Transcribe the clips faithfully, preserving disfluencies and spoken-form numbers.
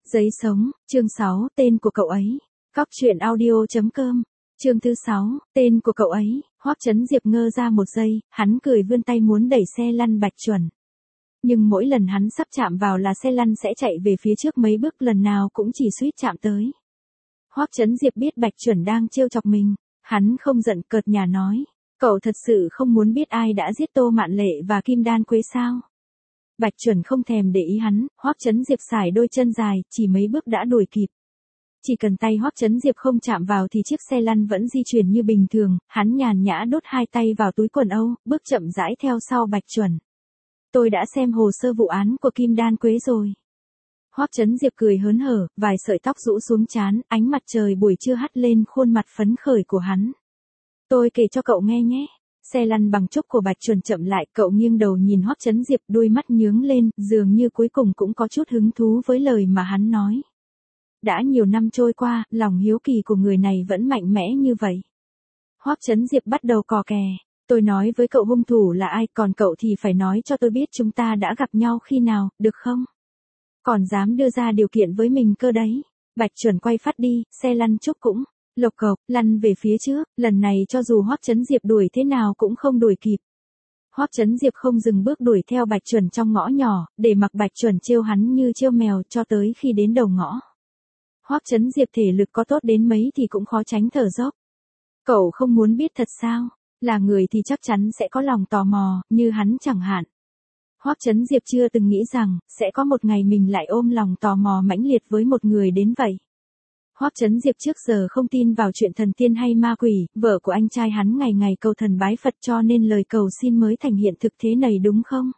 Giấy sống, chương sáu, tên của cậu ấy. Cóc truyện audio.com, chương thứ sáu, tên của cậu ấy. Hoắc Chấn Diệp ngơ ra một giây, hắn cười vươn tay muốn đẩy xe lăn Bạch Chuẩn. Nhưng mỗi lần hắn sắp chạm vào là xe lăn sẽ chạy về phía trước mấy bước, lần nào cũng chỉ suýt chạm tới. Hoắc Chấn Diệp biết Bạch Chuẩn đang trêu chọc mình, hắn không giận, cợt nhả nói, cậu thật sự không muốn biết ai đã giết Tô Mạn Lệ và Kim Đan Quế sao? Bạch Chuẩn không thèm để ý hắn, Hoắc Chấn Diệp xải đôi chân dài, chỉ mấy bước đã đuổi kịp. Chỉ cần tay Hoắc Chấn Diệp không chạm vào thì chiếc xe lăn vẫn di chuyển như bình thường, hắn nhàn nhã đút hai tay vào túi quần âu, bước chậm rãi theo sau Bạch Chuẩn. Tôi đã xem hồ sơ vụ án của Kim Đan Quế rồi. Hoắc Chấn Diệp cười hớn hở, vài sợi tóc rũ xuống trán, ánh mặt trời buổi trưa hắt lên khuôn mặt phấn khởi của hắn. Tôi kể cho cậu nghe nhé. Xe lăn bằng trúc của Bạch Chuẩn chậm lại, cậu nghiêng đầu nhìn Hoắc Chấn Diệp, đôi mắt nhướng lên, dường như cuối cùng cũng có chút hứng thú với lời mà hắn nói. Đã nhiều năm trôi qua, lòng hiếu kỳ của người này vẫn mạnh mẽ như vậy. Hoắc Chấn Diệp bắt đầu cò kè. Tôi nói với cậu hung thủ là ai, còn cậu thì phải nói cho tôi biết chúng ta đã gặp nhau khi nào, được không? Còn dám đưa ra điều kiện với mình cơ đấy. Bạch Chuẩn quay phát đi, xe lăn trúc cũng lộc cộc lăn về phía trước, lần này cho dù Hoắc Chấn Diệp đuổi thế nào cũng không đuổi kịp. Hoắc Chấn Diệp không dừng bước đuổi theo Bạch Chuẩn trong ngõ nhỏ, để mặc Bạch Chuẩn trêu hắn như trêu mèo cho tới khi đến đầu ngõ. Hoắc Chấn Diệp thể lực có tốt đến mấy thì cũng khó tránh thở dốc. Cậu không muốn biết thật sao? Là người thì chắc chắn sẽ có lòng tò mò, như hắn chẳng hạn. Hoắc Chấn Diệp chưa từng nghĩ rằng, sẽ có một ngày mình lại ôm lòng tò mò mãnh liệt với một người đến vậy. Hoắc Chấn Diệp trước giờ không tin vào chuyện thần tiên hay ma quỷ, vợ của anh trai hắn ngày ngày cầu thần bái Phật cho nên lời cầu xin mới thành hiện thực thế này đúng không?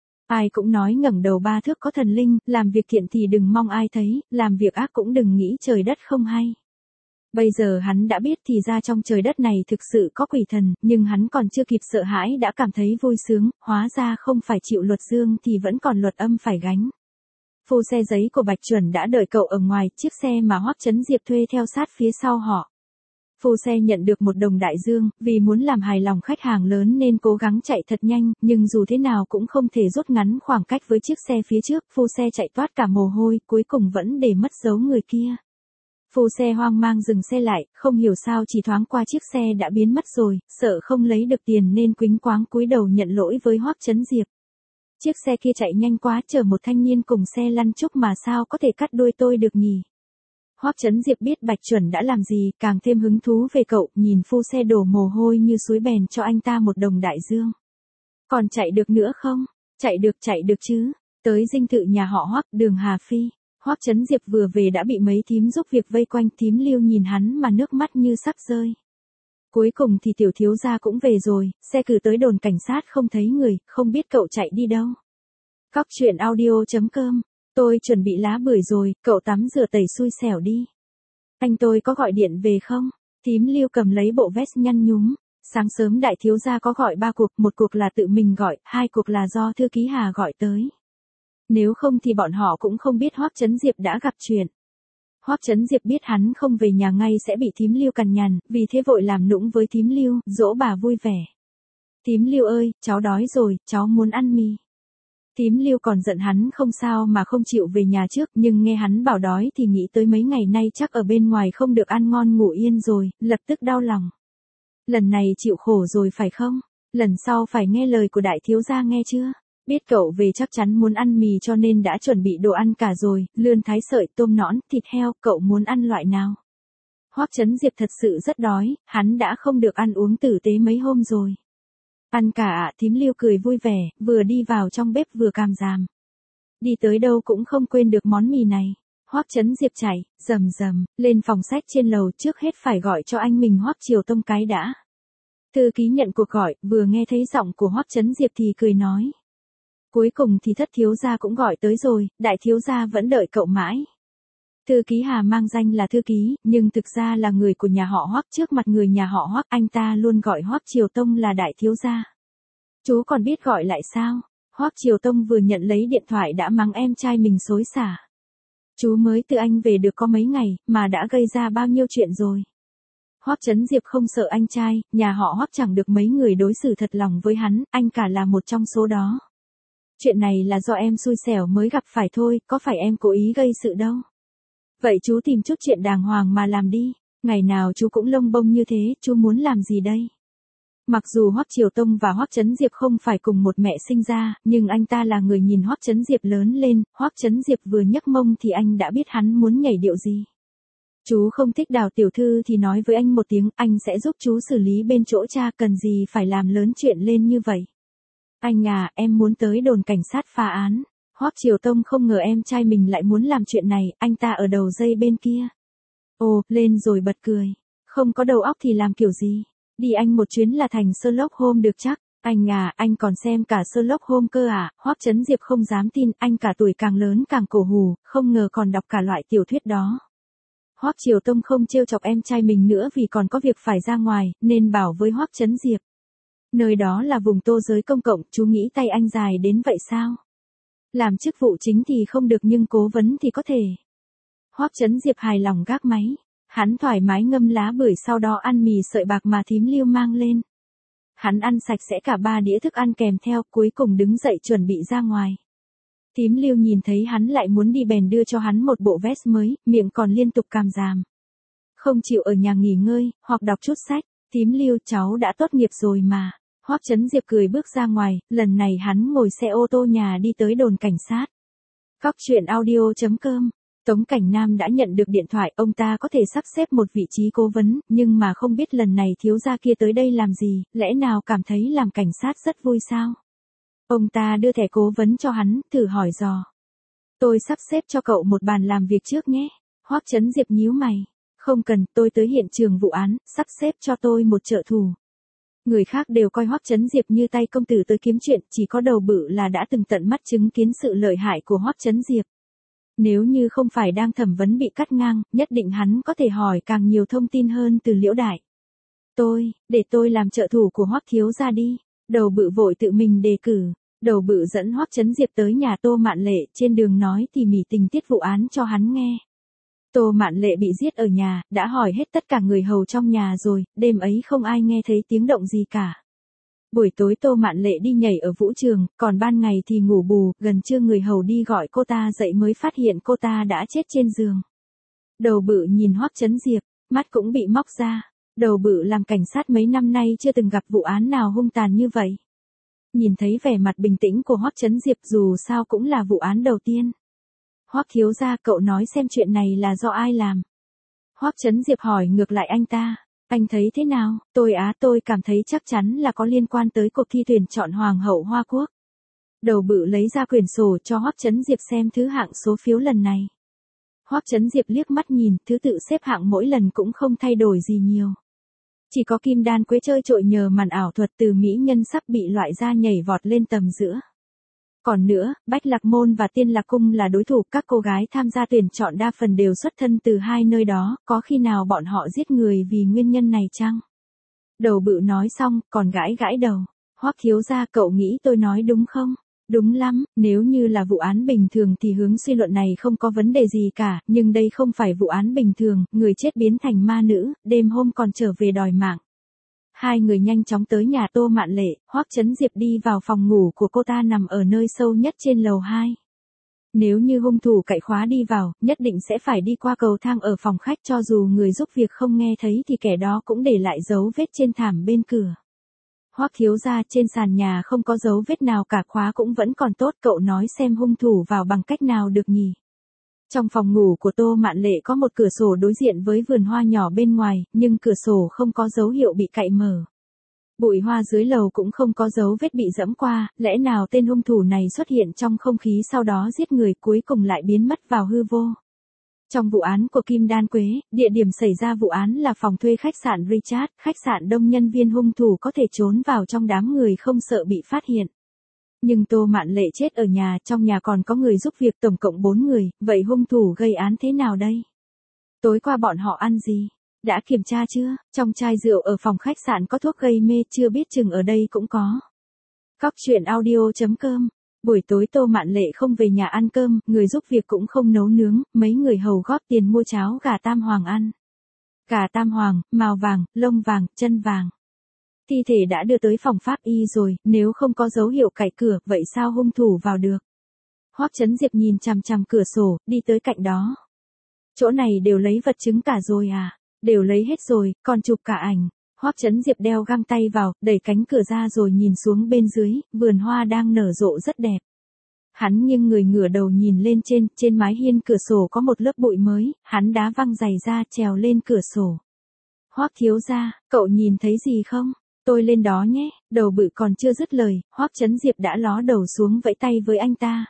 Ai cũng nói ngẩng đầu ba thước có thần linh, làm việc thiện thì đừng mong ai thấy, làm việc ác cũng đừng nghĩ trời đất không hay. Bây giờ hắn đã biết thì ra trong trời đất này thực sự có quỷ thần, nhưng hắn còn chưa kịp sợ hãi đã cảm thấy vui sướng, hóa ra không phải chịu luật dương thì vẫn còn luật âm phải gánh. Phu xe giấy của Bạch Chuẩn đã đợi cậu ở ngoài, chiếc xe mà Hoắc Chấn Diệp thuê theo sát phía sau họ. Phu xe nhận được một đồng đại dương, vì muốn làm hài lòng khách hàng lớn nên cố gắng chạy thật nhanh, nhưng dù thế nào cũng không thể rút ngắn khoảng cách với chiếc xe phía trước, phu xe chạy toát cả mồ hôi, cuối cùng vẫn để mất dấu người kia. Phu xe hoang mang dừng xe lại, không hiểu sao chỉ thoáng qua chiếc xe đã biến mất rồi, sợ không lấy được tiền nên quĩnh quáng cúi đầu nhận lỗi với Hoắc Chấn Diệp. Chiếc xe kia chạy nhanh quá, chở một thanh niên cùng xe lăn trúc mà sao có thể cắt đuôi tôi được nhỉ? Hoắc Chấn Diệp biết Bạch Chuẩn đã làm gì, càng thêm hứng thú về cậu, nhìn phu xe đổ mồ hôi như suối bèn cho anh ta một đồng đại dương. Còn chạy được nữa không? Chạy được chạy được chứ. Tới dinh thự nhà họ Hoắc, đường Hà Phi. Hoắc Chấn Diệp vừa về đã bị mấy thím giúp việc vây quanh, thím Lưu nhìn hắn mà nước mắt như sắp rơi. Cuối cùng thì tiểu thiếu gia cũng về rồi, xe cử tới đồn cảnh sát không thấy người, không biết cậu chạy đi đâu. Cóc truyện audio.com, tôi chuẩn bị lá bưởi rồi, cậu tắm rửa tẩy xui xẻo đi. Anh tôi có gọi điện về không? Thím Lưu cầm lấy bộ vest nhăn nhúm. Sáng sớm đại thiếu gia có gọi ba cuộc, một cuộc là tự mình gọi, hai cuộc là do thư ký Hà gọi tới. Nếu không thì bọn họ cũng không biết Hoắc Chấn Diệp đã gặp chuyện. Hoắc Chấn Diệp biết hắn không về nhà ngay sẽ bị thím Lưu cằn nhằn, vì thế vội làm nũng với thím Lưu, dỗ bà vui vẻ. Thím Lưu ơi, cháu đói rồi, cháu muốn ăn mì. Thím Lưu còn giận hắn không sao mà không chịu về nhà trước, nhưng nghe hắn bảo đói thì nghĩ tới mấy ngày nay chắc ở bên ngoài không được ăn ngon ngủ yên rồi, lập tức đau lòng. Lần này chịu khổ rồi phải không? Lần sau phải nghe lời của đại thiếu gia nghe chưa? Biết cậu về chắc chắn muốn ăn mì cho nên đã chuẩn bị đồ ăn cả rồi, lươn thái sợi, tôm nõn, thịt heo, cậu muốn ăn loại nào? Hoắc Chấn Diệp thật sự rất đói, hắn đã không được ăn uống tử tế mấy hôm rồi. Ăn cả ạ, thím Lưu cười vui vẻ, vừa đi vào trong bếp vừa càm ràm. Đi tới đâu cũng không quên được món mì này. Hoắc Chấn Diệp chạy, rầm rầm, lên phòng sách trên lầu, trước hết phải gọi cho anh mình Hoắc Triều Tông cái đã. Thư ký nhận cuộc gọi, vừa nghe thấy giọng của Hoắc Chấn Diệp thì cười nói. Cuối cùng thì thất thiếu gia cũng gọi tới rồi, đại thiếu gia vẫn đợi cậu mãi. Thư ký Hà mang danh là thư ký, nhưng thực ra là người của nhà họ Hoắc, trước mặt người nhà họ Hoắc anh ta luôn gọi Hoắc Triều Tông là đại thiếu gia. Chú còn biết gọi lại sao? Hoắc Triều Tông vừa nhận lấy điện thoại đã mắng em trai mình xối xả. Chú mới từ Anh về được có mấy ngày, mà đã gây ra bao nhiêu chuyện rồi. Hoắc Chấn Diệp không sợ anh trai, nhà họ Hoắc chẳng được mấy người đối xử thật lòng với hắn, anh cả là một trong số đó. Chuyện này là do em xui xẻo mới gặp phải thôi, có phải em cố ý gây sự đâu. Vậy chú tìm chút chuyện đàng hoàng mà làm đi, ngày nào chú cũng lông bông như thế, chú muốn làm gì đây? Mặc dù Hoắc Triều Tông và Hoắc Chấn Diệp không phải cùng một mẹ sinh ra, nhưng anh ta là người nhìn Hoắc Chấn Diệp lớn lên, Hoắc Chấn Diệp vừa nhấc mông thì anh đã biết hắn muốn nhảy điệu gì. Chú không thích Đào tiểu thư thì nói với anh một tiếng, anh sẽ giúp chú xử lý bên chỗ cha, cần gì phải làm lớn chuyện lên như vậy. Anh à, em muốn tới đồn cảnh sát phá án. Hoắc Triều Tông không ngờ em trai mình lại muốn làm chuyện này, anh ta ở đầu dây bên kia. Ồ, lên rồi bật cười. Không có đầu óc thì làm kiểu gì? Đi anh một chuyến là thành Sherlock Holmes được chắc. Anh à, anh còn xem cả Sherlock Holmes cơ à? Hoắc Chấn Diệp không dám tin, anh cả tuổi càng lớn càng cổ hủ, không ngờ còn đọc cả loại tiểu thuyết đó. Hoắc Triều Tông không trêu chọc em trai mình nữa vì còn có việc phải ra ngoài, nên bảo với Hoắc Chấn Diệp. Nơi đó là vùng tô giới công cộng, chú nghĩ tay anh dài đến vậy sao? Làm chức vụ chính thì không được nhưng cố vấn thì có thể. Hoắc Chấn Diệp hài lòng gác máy. Hắn thoải mái ngâm lá bưởi sau đó ăn mì sợi bạc mà thím Lưu mang lên. Hắn ăn sạch sẽ cả ba đĩa thức ăn kèm theo, cuối cùng đứng dậy chuẩn bị ra ngoài. Thím Lưu nhìn thấy hắn lại muốn đi bèn đưa cho hắn một bộ vest mới, miệng còn liên tục càm ràm. Không chịu ở nhà nghỉ ngơi, hoặc đọc chút sách. Thím Lưu, cháu đã tốt nghiệp rồi mà. Hoắc Chấn Diệp cười bước ra ngoài, lần này hắn ngồi xe ô tô nhà đi tới đồn cảnh sát. Cóc truyện audio chấm com. Tống Cảnh Nam đã nhận được điện thoại, ông ta có thể sắp xếp một vị trí cố vấn, nhưng mà không biết lần này thiếu gia kia tới đây làm gì, lẽ nào cảm thấy làm cảnh sát rất vui sao? Ông ta đưa thẻ cố vấn cho hắn, thử hỏi dò. Tôi sắp xếp cho cậu một bàn làm việc trước nhé. Hoắc Chấn Diệp nhíu mày. Không cần, tôi tới hiện trường vụ án, sắp xếp cho tôi một trợ thủ. Người khác đều coi Hoắc Chấn Diệp như tay công tử tới kiếm chuyện, chỉ có đầu bự là đã từng tận mắt chứng kiến sự lợi hại của Hoắc Chấn Diệp. Nếu như không phải đang thẩm vấn bị cắt ngang, nhất định hắn có thể hỏi càng nhiều thông tin hơn từ Liễu Đại. Tôi, để tôi làm trợ thủ của Hoắc thiếu gia đi. Đầu bự vội tự mình đề cử. Đầu bự dẫn Hoắc Chấn Diệp tới nhà Tô Mạn Lệ, trên đường nói tỉ mỉ tình tiết vụ án cho hắn nghe. Tô Mạn Lệ bị giết ở nhà, đã hỏi hết tất cả người hầu trong nhà rồi, đêm ấy không ai nghe thấy tiếng động gì cả. Buổi tối Tô Mạn Lệ đi nhảy ở vũ trường, còn ban ngày thì ngủ bù, gần trưa người hầu đi gọi cô ta dậy mới phát hiện cô ta đã chết trên giường. Đầu bự nhìn Hoắc Chấn Diệp, mắt cũng bị móc ra. Đầu bự làm cảnh sát mấy năm nay chưa từng gặp vụ án nào hung tàn như vậy. Nhìn thấy vẻ mặt bình tĩnh của Hoắc Chấn Diệp dù sao cũng là vụ án đầu tiên. Hoắc thiếu gia, cậu nói xem chuyện này là do ai làm? Hoắc Chấn Diệp hỏi ngược lại anh ta. Anh thấy thế nào? Tôi á, tôi cảm thấy chắc chắn là có liên quan tới cuộc thi tuyển chọn Hoàng hậu Hoa Quốc. Đầu bự lấy ra quyển sổ cho Hoắc Chấn Diệp xem thứ hạng số phiếu lần này. Hoắc Chấn Diệp liếc mắt nhìn, thứ tự xếp hạng mỗi lần cũng không thay đổi gì nhiều. Chỉ có Kim Đan Quế chơi trội nhờ màn ảo thuật từ mỹ nhân sắp bị loại ra nhảy vọt lên tầm giữa. Còn nữa, Bách Lạc Môn và Tiên Lạc Cung là đối thủ, các cô gái tham gia tuyển chọn đa phần đều xuất thân từ hai nơi đó, có khi nào bọn họ giết người vì nguyên nhân này chăng? Đầu bự nói xong, còn gãi gãi đầu. Hoắc thiếu gia, cậu nghĩ tôi nói đúng không? Đúng lắm, nếu như là vụ án bình thường thì hướng suy luận này không có vấn đề gì cả, nhưng đây không phải vụ án bình thường, người chết biến thành ma nữ, đêm hôm còn trở về đòi mạng. Hai người nhanh chóng tới nhà Tô Mạn Lệ, Hoắc Chấn Diệp đi vào phòng ngủ của cô ta nằm ở nơi sâu nhất trên lầu hai. Nếu như hung thủ cậy khóa đi vào, nhất định sẽ phải đi qua cầu thang ở phòng khách, cho dù người giúp việc không nghe thấy thì kẻ đó cũng để lại dấu vết trên thảm bên cửa. Hoắc thiếu gia, trên sàn nhà không có dấu vết nào cả, khóa cũng vẫn còn tốt, cậu nói xem hung thủ vào bằng cách nào được nhỉ? Trong phòng ngủ của Tô Mạn Lệ có một cửa sổ đối diện với vườn hoa nhỏ bên ngoài, nhưng cửa sổ không có dấu hiệu bị cạy mở. Bụi hoa dưới lầu cũng không có dấu vết bị dẫm qua, lẽ nào tên hung thủ này xuất hiện trong không khí sau đó giết người cuối cùng lại biến mất vào hư vô. Trong vụ án của Kim Đan Quế, địa điểm xảy ra vụ án là phòng thuê khách sạn Richard, khách sạn đông nhân viên, hung thủ có thể trốn vào trong đám người không sợ bị phát hiện. Nhưng Tô Mạn Lệ chết ở nhà, trong nhà còn có người giúp việc, tổng cộng bốn người, vậy hung thủ gây án thế nào đây? Tối qua bọn họ ăn gì? Đã kiểm tra chưa? Trong chai rượu ở phòng khách sạn có thuốc gây mê, chưa biết chừng ở đây cũng có. Cóc truyện audio chấm com. Buổi tối Tô Mạn Lệ không về nhà ăn cơm, người giúp việc cũng không nấu nướng, mấy người hầu góp tiền mua cháo gà tam hoàng ăn. Gà tam hoàng, màu vàng, lông vàng, chân vàng. Thi thể đã đưa tới phòng pháp y rồi, nếu không có dấu hiệu cạy cửa, vậy sao hung thủ vào được? Hoắc Chấn Diệp nhìn chằm chằm cửa sổ, đi tới cạnh đó. Chỗ này đều lấy vật chứng cả rồi à? Đều lấy hết rồi, còn chụp cả ảnh. Hoắc Chấn Diệp đeo găng tay vào, đẩy cánh cửa ra rồi nhìn xuống bên dưới, vườn hoa đang nở rộ rất đẹp. Hắn nghiêng người ngửa đầu nhìn lên trên, trên mái hiên cửa sổ có một lớp bụi mới, hắn đá văng giày ra trèo lên cửa sổ. Hoắc thiếu gia, cậu nhìn thấy gì không? Tôi lên đó nhé, đầu bự còn chưa dứt lời, Hoắc Chấn Diệp đã ló đầu xuống vẫy tay với anh ta.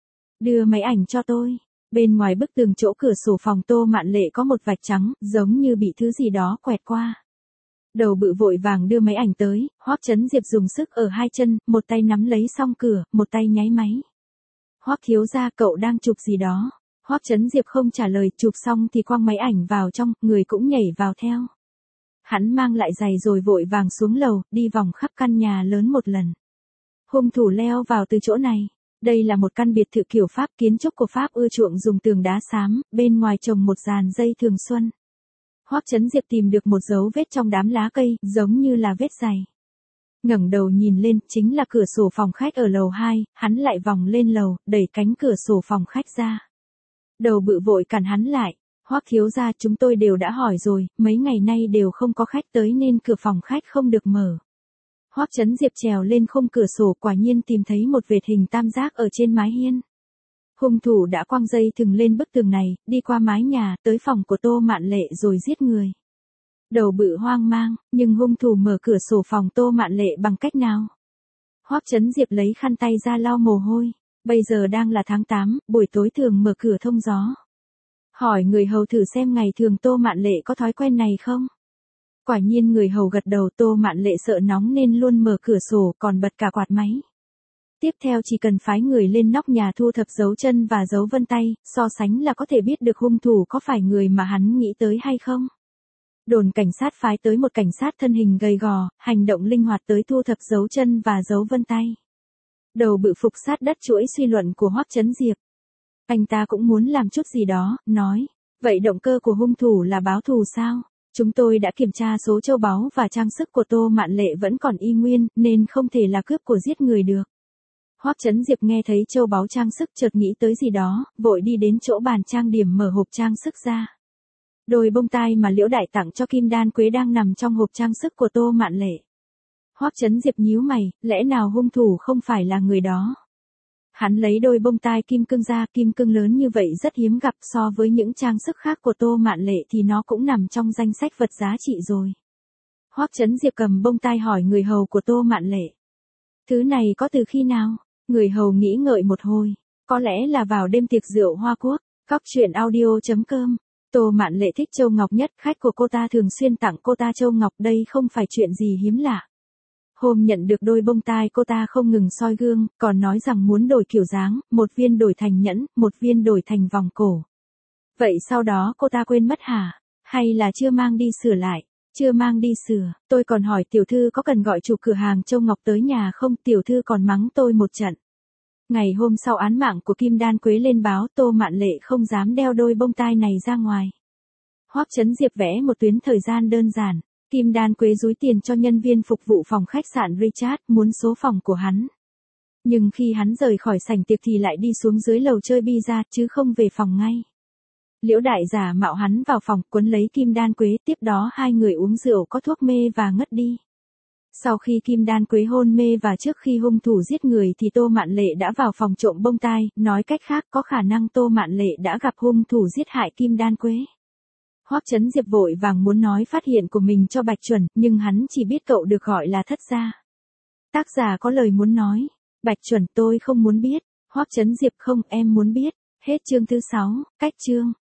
Đưa máy ảnh cho tôi. Bên ngoài bức tường chỗ cửa sổ phòng Tô Mạn Lệ có một vạch trắng, giống như bị thứ gì đó quẹt qua. Đầu bự vội vàng đưa máy ảnh tới, Hoắc Chấn Diệp dùng sức ở hai chân, một tay nắm lấy song cửa, một tay nháy máy. Hoắc thiếu gia, cậu đang chụp gì đó? Hoắc Chấn Diệp không trả lời, chụp xong thì quăng máy ảnh vào trong, người cũng nhảy vào theo. Hắn mang lại giày rồi vội vàng xuống lầu, đi vòng khắp căn nhà lớn một lần. Hung thủ leo vào từ chỗ này. Đây là một căn biệt thự kiểu Pháp, kiến trúc của Pháp ưa chuộng dùng tường đá xám, bên ngoài trồng một dàn dây thường xuân. Hoắc Chấn Diệp tìm được một dấu vết trong đám lá cây, giống như là vết giày. Ngẩng đầu nhìn lên, chính là cửa sổ phòng khách ở lầu hai, hắn lại vòng lên lầu, đẩy cánh cửa sổ phòng khách ra. Đầu bự vội cản hắn lại, Hoắc thiếu gia, chúng tôi đều đã hỏi rồi, mấy ngày nay đều không có khách tới nên cửa phòng khách không được mở. Hoắc Chấn Diệp trèo lên khung cửa sổ, quả nhiên tìm thấy một vệt hình tam giác ở trên mái hiên. Hung thủ đã quăng dây thừng lên bức tường này, đi qua mái nhà, tới phòng của Tô Mạn Lệ rồi giết người. Đầu bự hoang mang, nhưng hung thủ mở cửa sổ phòng Tô Mạn Lệ bằng cách nào? Hoắc Chấn Diệp lấy khăn tay ra lau mồ hôi. Bây giờ đang là tháng tám, buổi tối thường mở cửa thông gió. Hỏi người hầu thử xem ngày thường Tô Mạn Lệ có thói quen này không? Quả nhiên người hầu gật đầu. Tô Mạn Lệ sợ nóng nên luôn mở cửa sổ, còn bật cả quạt máy. Tiếp theo chỉ cần phái người lên nóc nhà thu thập dấu chân và dấu vân tay, so sánh là có thể biết được hung thủ có phải người mà hắn nghĩ tới hay không. Đồn cảnh sát phái tới một cảnh sát thân hình gầy gò, hành động linh hoạt tới thu thập dấu chân và dấu vân tay. Đầu bự phục sát đất chuỗi suy luận của Hoắc Chấn Diệp. Anh ta cũng muốn làm chút gì đó, nói, vậy động cơ của hung thủ là báo thù sao? Chúng tôi đã kiểm tra số châu báu và trang sức của Tô Mạn Lệ vẫn còn y nguyên, nên không thể là cướp của giết người được. Hoắc Chấn Diệp nghe thấy châu báu trang sức chợt nghĩ tới gì đó, vội đi đến chỗ bàn trang điểm mở hộp trang sức ra. Đôi bông tai mà Liễu Đại tặng cho Kim Đan Quế đang nằm trong hộp trang sức của Tô Mạn Lệ. Hoắc Chấn Diệp nhíu mày, lẽ nào hung thủ không phải là người đó? Hắn lấy đôi bông tai kim cương ra, kim cương lớn như vậy rất hiếm gặp, so với những trang sức khác của Tô Mạn Lệ thì nó cũng nằm trong danh sách vật giá trị rồi. Hoắc Chấn Diệp cầm bông tai hỏi người hầu của Tô Mạn Lệ. Thứ này có từ khi nào? Người hầu nghĩ ngợi một hồi, có lẽ là vào đêm tiệc rượu Hoa Quốc. Cóc truyện audio chấm com. Tô Mạn Lệ thích châu ngọc nhất, khách của cô ta thường xuyên tặng cô ta châu ngọc, đây không phải chuyện gì hiếm lạ. Hôm nhận được đôi bông tai cô ta không ngừng soi gương, còn nói rằng muốn đổi kiểu dáng, một viên đổi thành nhẫn, một viên đổi thành vòng cổ. Vậy sau đó cô ta quên mất hả? Hay là chưa mang đi sửa lại? Chưa mang đi sửa, tôi còn hỏi tiểu thư có cần gọi chủ cửa hàng châu ngọc tới nhà không, tiểu thư còn mắng tôi một trận. Ngày hôm sau án mạng của Kim Đan Quế lên báo, Tô Mạn Lệ không dám đeo đôi bông tai này ra ngoài. Hoắc Chấn Diệp vẽ một tuyến thời gian đơn giản. Kim Đan Quế dúi tiền cho nhân viên phục vụ phòng khách sạn Richard, muốn số phòng của hắn. Nhưng khi hắn rời khỏi sảnh tiệc thì lại đi xuống dưới lầu chơi bi-ra, chứ không về phòng ngay. Liễu Đại giả mạo hắn vào phòng, quấn lấy Kim Đan Quế, tiếp đó hai người uống rượu có thuốc mê và ngất đi. Sau khi Kim Đan Quế hôn mê và trước khi hung thủ giết người thì Tô Mạn Lệ đã vào phòng trộm bông tai, nói cách khác có khả năng Tô Mạn Lệ đã gặp hung thủ giết hại Kim Đan Quế. Hoắc Chấn Diệp vội vàng muốn nói phát hiện của mình cho Bạch Chuẩn, nhưng hắn chỉ biết cậu được gọi là thất gia. Tác giả có lời muốn nói. Bạch Chuẩn, tôi không muốn biết. Hoắc Chấn Diệp, không, em muốn biết. Hết chương thứ sáu, cách chương.